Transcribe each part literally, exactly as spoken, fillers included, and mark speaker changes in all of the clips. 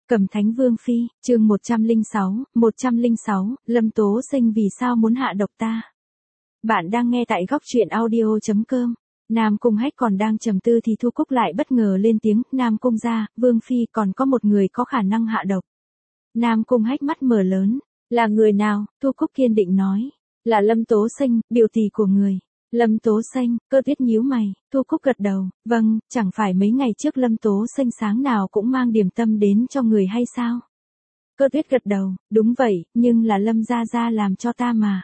Speaker 1: Cẩm Thánh Vương Phi, chương một trăm lẻ sáu, một trăm lẻ sáu, Lâm Tố Sinh vì sao muốn hạ độc ta? Bạn đang nghe tại góc truyện audio chấm com. Nam Cung Hách còn đang trầm tư thì Thu Cúc lại bất ngờ lên tiếng, Nam Cung gia, Vương Phi còn có một người có khả năng hạ độc. Nam Cung Hách mắt mở lớn, là người nào? Thu Cúc kiên định nói, là Lâm Tố Sinh, biểu tỷ của người. Lâm Tố Sinh, Cơ Tuyết nhíu mày, Thu Cúc gật đầu, vâng, chẳng phải mấy ngày trước Lâm Tố Sinh sáng nào cũng mang điểm tâm đến cho người hay sao? Cơ Tuyết gật đầu, đúng vậy, nhưng là Lâm gia gia làm cho ta mà.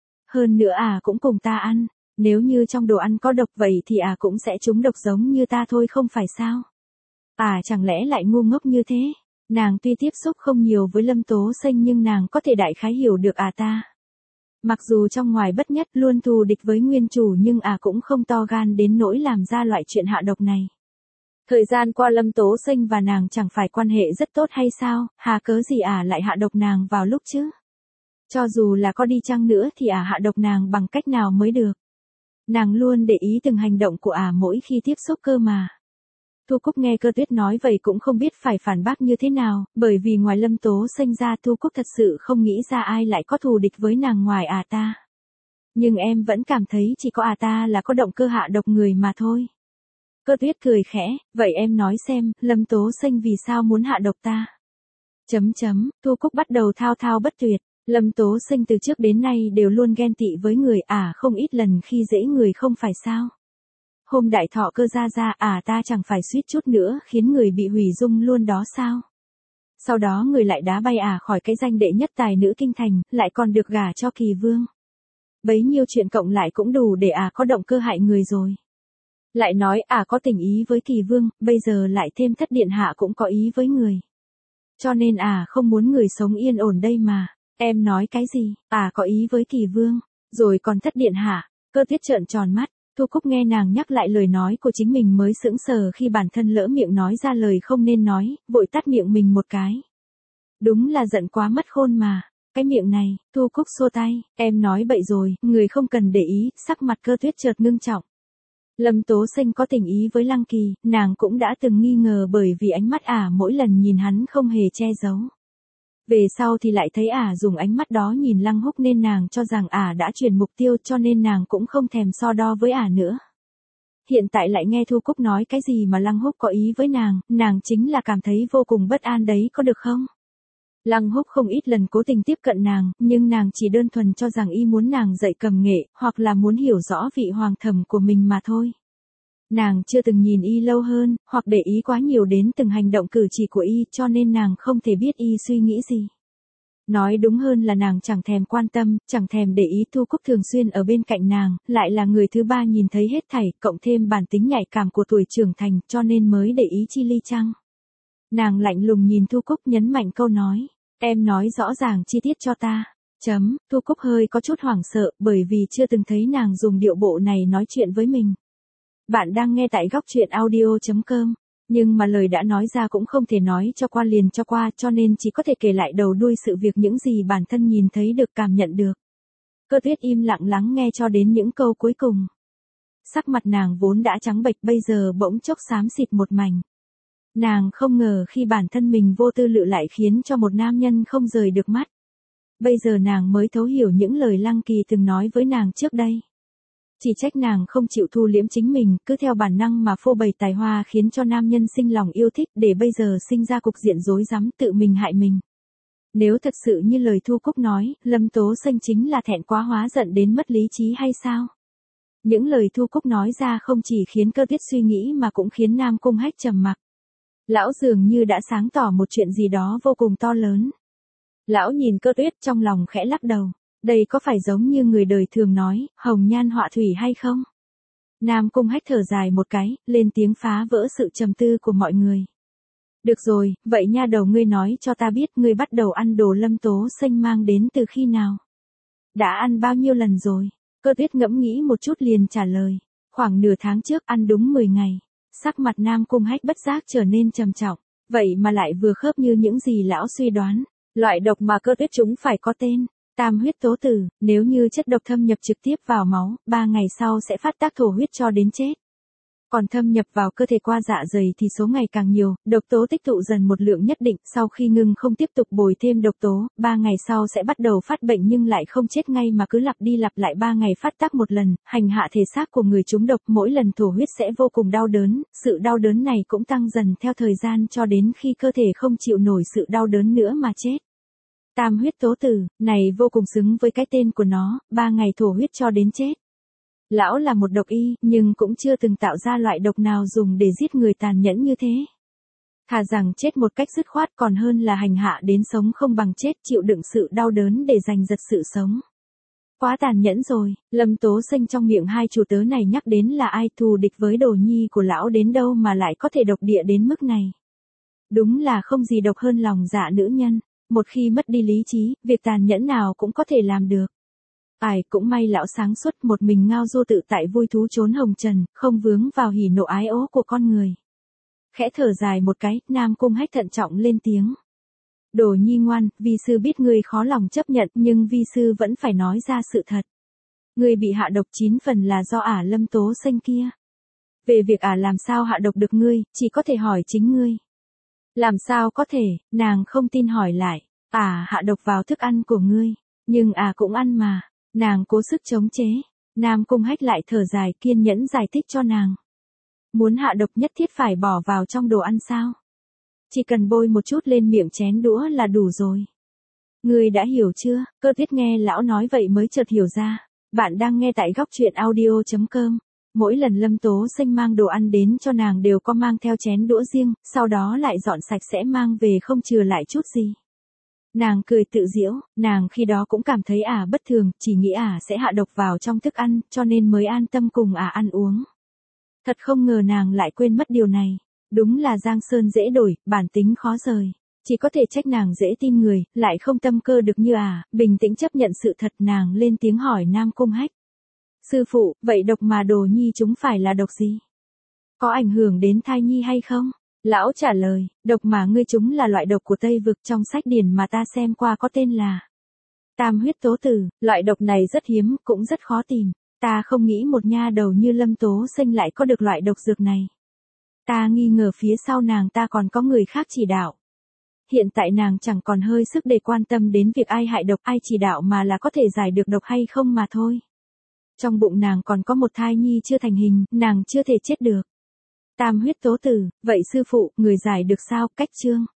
Speaker 1: Hơn nữa à cũng cùng ta ăn, nếu như trong đồ ăn có độc vậy thì à cũng sẽ trúng độc giống như ta thôi không phải sao? À chẳng lẽ lại ngu ngốc như thế? Nàng tuy tiếp xúc không nhiều với Lâm Tố Sinh nhưng nàng có thể đại khái hiểu được à ta. Mặc dù trong ngoài bất nhất luôn thù địch với nguyên chủ nhưng à cũng không to gan đến nỗi làm ra loại chuyện hạ độc này. Thời gian qua Lâm Tố Sinh và nàng chẳng phải quan hệ rất tốt hay sao, hà cớ gì à lại hạ độc nàng vào lúc chứ? Cho dù là có đi chăng nữa thì à hạ độc nàng bằng cách nào mới được? Nàng luôn để ý từng hành động của à mỗi khi tiếp xúc cơ mà. Thu Cúc nghe Cơ Tuyết nói vậy cũng không biết phải phản bác như thế nào, bởi vì ngoài Lâm Tố Sinh ra Thu Cúc thật sự không nghĩ ra ai lại có thù địch với nàng ngoài à ta. Nhưng em vẫn cảm thấy chỉ có à ta là có động cơ hạ độc người mà thôi. Cơ Tuyết cười khẽ, vậy em nói xem, Lâm Tố Sinh vì sao muốn hạ độc ta? Chấm chấm, Thu Cúc bắt đầu thao thao bất tuyệt, Lâm Tố Sinh từ trước đến nay đều luôn ghen tị với người à không ít lần khi dễ người không phải sao. Hôm đại thọ Cơ ra ra à ta chẳng phải suýt chút nữa khiến người bị hủy dung luôn đó sao. Sau đó người lại đá bay à khỏi cái danh đệ nhất tài nữ kinh thành, lại còn được gả cho Kỳ Vương. Bấy nhiêu chuyện cộng lại cũng đủ để à có động cơ hại người rồi. Lại nói à có tình ý với Kỳ Vương, bây giờ lại thêm Thất điện hạ cũng có ý với người. Cho nên à không muốn người sống yên ổn đây mà. Em nói cái gì? À có ý với Kỳ Vương, rồi còn Thất điện hạ. Cơ Tuyết trợn tròn mắt. Thu Cúc nghe nàng nhắc lại lời nói của chính mình mới sững sờ khi bản thân lỡ miệng nói ra lời không nên nói, vội tắt miệng mình một cái. Đúng là giận quá mất khôn mà. Cái miệng này, Thu Cúc xua tay, em nói bậy rồi, người không cần để ý, sắc mặt Cơ Tuyết chợt ngưng trọng. Lâm Tố Sinh có tình ý với Lăng Kỳ, nàng cũng đã từng nghi ngờ bởi vì ánh mắt ả mỗi lần nhìn hắn không hề che giấu. Về sau thì lại thấy ả dùng ánh mắt đó nhìn Lăng Húc nên nàng cho rằng ả đã chuyển mục tiêu cho nên nàng cũng không thèm so đo với ả nữa. Hiện tại lại nghe Thu Cúc nói cái gì mà Lăng Húc có ý với nàng, nàng chính là cảm thấy vô cùng bất an đấy có được không? Lăng Húc không ít lần cố tình tiếp cận nàng, nhưng nàng chỉ đơn thuần cho rằng y muốn nàng dạy cầm nghệ, hoặc là muốn hiểu rõ vị hoàng thẩm của mình mà thôi. Nàng chưa từng nhìn y lâu hơn, hoặc để ý quá nhiều đến từng hành động cử chỉ của y cho nên nàng không thể biết y suy nghĩ gì. Nói đúng hơn là nàng chẳng thèm quan tâm, chẳng thèm để ý Thu Cúc thường xuyên ở bên cạnh nàng, lại là người thứ ba nhìn thấy hết thảy, cộng thêm bản tính nhạy cảm của tuổi trưởng thành cho nên mới để ý chi ly chăng. Nàng lạnh lùng nhìn Thu Cúc nhấn mạnh câu nói, em nói rõ ràng chi tiết cho ta. Chấm, Thu Cúc hơi có chút hoảng sợ bởi vì chưa từng thấy nàng dùng điệu bộ này nói chuyện với mình. Bạn đang nghe tại góc truyện audio chấm com, nhưng mà lời đã nói ra cũng không thể nói cho qua liền cho qua cho nên chỉ có thể kể lại đầu đuôi sự việc những gì bản thân nhìn thấy được cảm nhận được. Cơ Tuyết im lặng lắng nghe cho đến những câu cuối cùng. Sắc mặt nàng vốn đã trắng bệch bây giờ bỗng chốc xám xịt một mảnh. Nàng không ngờ khi bản thân mình vô tư lự lại khiến cho một nam nhân không rời được mắt. Bây giờ nàng mới thấu hiểu những lời Lăng Kỳ từng nói với nàng trước đây. Chỉ trách nàng không chịu thu liễm chính mình, cứ theo bản năng mà phô bày tài hoa khiến cho nam nhân sinh lòng yêu thích để bây giờ sinh ra cục diện rối rắm tự mình hại mình. Nếu thật sự như lời Thu Cúc nói, Lâm Tố Sinh chính là thẹn quá hóa giận đến mất lý trí hay sao? Những lời Thu Cúc nói ra không chỉ khiến Cơ Tuyết suy nghĩ mà cũng khiến Nam Cung Hách trầm mặc. Lão dường như đã sáng tỏ một chuyện gì đó vô cùng to lớn. Lão nhìn Cơ Tuyết trong lòng khẽ lắc đầu. Đây có phải giống như người đời thường nói, hồng nhan họa thủy hay không? Nam Cung Hách thở dài một cái, lên tiếng phá vỡ sự trầm tư của mọi người. Được rồi, vậy nha đầu ngươi nói cho ta biết ngươi bắt đầu ăn đồ Lâm Tố Sinh mang đến từ khi nào? Đã ăn bao nhiêu lần rồi? Cơ Tuyết ngẫm nghĩ một chút liền trả lời. Khoảng nửa tháng trước ăn đúng mười ngày. Sắc mặt Nam Cung Hách bất giác trở nên trầm trọng. Vậy mà lại vừa khớp như những gì lão suy đoán. Loại độc mà Cơ Tuyết chúng phải có tên. Tam huyết tố tử, nếu như chất độc thâm nhập trực tiếp vào máu, ba ngày sau sẽ phát tác thổ huyết cho đến chết. Còn thâm nhập vào cơ thể qua dạ dày thì số ngày càng nhiều, độc tố tích tụ dần một lượng nhất định, sau khi ngưng không tiếp tục bồi thêm độc tố, ba ngày sau sẽ bắt đầu phát bệnh nhưng lại không chết ngay mà cứ lặp đi lặp lại ba ngày phát tác một lần, hành hạ thể xác của người trúng độc, mỗi lần thổ huyết sẽ vô cùng đau đớn, sự đau đớn này cũng tăng dần theo thời gian cho đến khi cơ thể không chịu nổi sự đau đớn nữa mà chết. Tam huyết tố tử, này vô cùng xứng với cái tên của nó, ba ngày thổ huyết cho đến chết. Lão là một độc y, nhưng cũng chưa từng tạo ra loại độc nào dùng để giết người tàn nhẫn như thế. Thà rằng chết một cách dứt khoát còn hơn là hành hạ đến sống không bằng chết, chịu đựng sự đau đớn để giành giật sự sống. Quá tàn nhẫn rồi, Lâm Tố Sinh trong miệng hai chủ tớ này nhắc đến là ai, thù địch với đồ nhi của lão đến đâu mà lại có thể độc địa đến mức này. Đúng là không gì độc hơn lòng dạ nữ nhân, một khi mất đi lý trí, việc tàn nhẫn nào cũng có thể làm được. Ai cũng may lão sáng suốt một mình ngao du tự tại vui thú trốn hồng trần, không vướng vào hỉ nộ ái ố của con người. Khẽ thở dài một cái, Nam Cung Hách thận trọng lên tiếng. Đồ nhi ngoan, vi sư biết ngươi khó lòng chấp nhận nhưng vi sư vẫn phải nói ra sự thật. Ngươi bị hạ độc chín phần là do ả Lâm Tố Sinh kia. Về việc ả làm sao hạ độc được ngươi, chỉ có thể hỏi chính ngươi. Làm sao có thể, nàng không tin hỏi lại, ả hạ độc vào thức ăn của ngươi, nhưng ả cũng ăn mà. Nàng cố sức chống chế, Nam Cung Hách lại thở dài kiên nhẫn giải thích cho nàng. Muốn hạ độc nhất thiết phải bỏ vào trong đồ ăn sao? Chỉ cần bôi một chút lên miệng chén đũa là đủ rồi. Ngươi đã hiểu chưa? Cơ Tiết nghe lão nói vậy mới chợt hiểu ra. Bạn đang nghe tại góc truyện audio chấm com. Mỗi lần Lâm Tố Sinh mang đồ ăn đến cho nàng đều có mang theo chén đũa riêng, sau đó lại dọn sạch sẽ mang về không chừa lại chút gì. Nàng cười tự giễu, nàng khi đó cũng cảm thấy ả bất thường, chỉ nghĩ ả sẽ hạ độc vào trong thức ăn, cho nên mới an tâm cùng ả ăn uống. Thật không ngờ nàng lại quên mất điều này. Đúng là giang sơn dễ đổi, bản tính khó rời. Chỉ có thể trách nàng dễ tin người, lại không tâm cơ được như ả, bình tĩnh chấp nhận sự thật. Nàng lên tiếng hỏi Nam Cung Hách. Sư phụ, vậy độc mà đồ nhi chúng phải là độc gì? Có ảnh hưởng đến thai nhi hay không? Lão trả lời, độc mà ngươi chúng là loại độc của Tây Vực, trong sách điển mà ta xem qua có tên là Tam huyết tố tử, loại độc này rất hiếm, cũng rất khó tìm. Ta không nghĩ một nha đầu như Lâm Tố Sinh lại có được loại độc dược này. Ta nghi ngờ phía sau nàng ta còn có người khác chỉ đạo. Hiện tại nàng chẳng còn hơi sức để quan tâm đến việc ai hại độc ai chỉ đạo mà là có thể giải được độc hay không mà thôi. Trong bụng nàng còn có một thai nhi chưa thành hình, nàng chưa thể chết được. Tam huyết tố tử, vậy sư phụ, người giải được sao? Cách chương.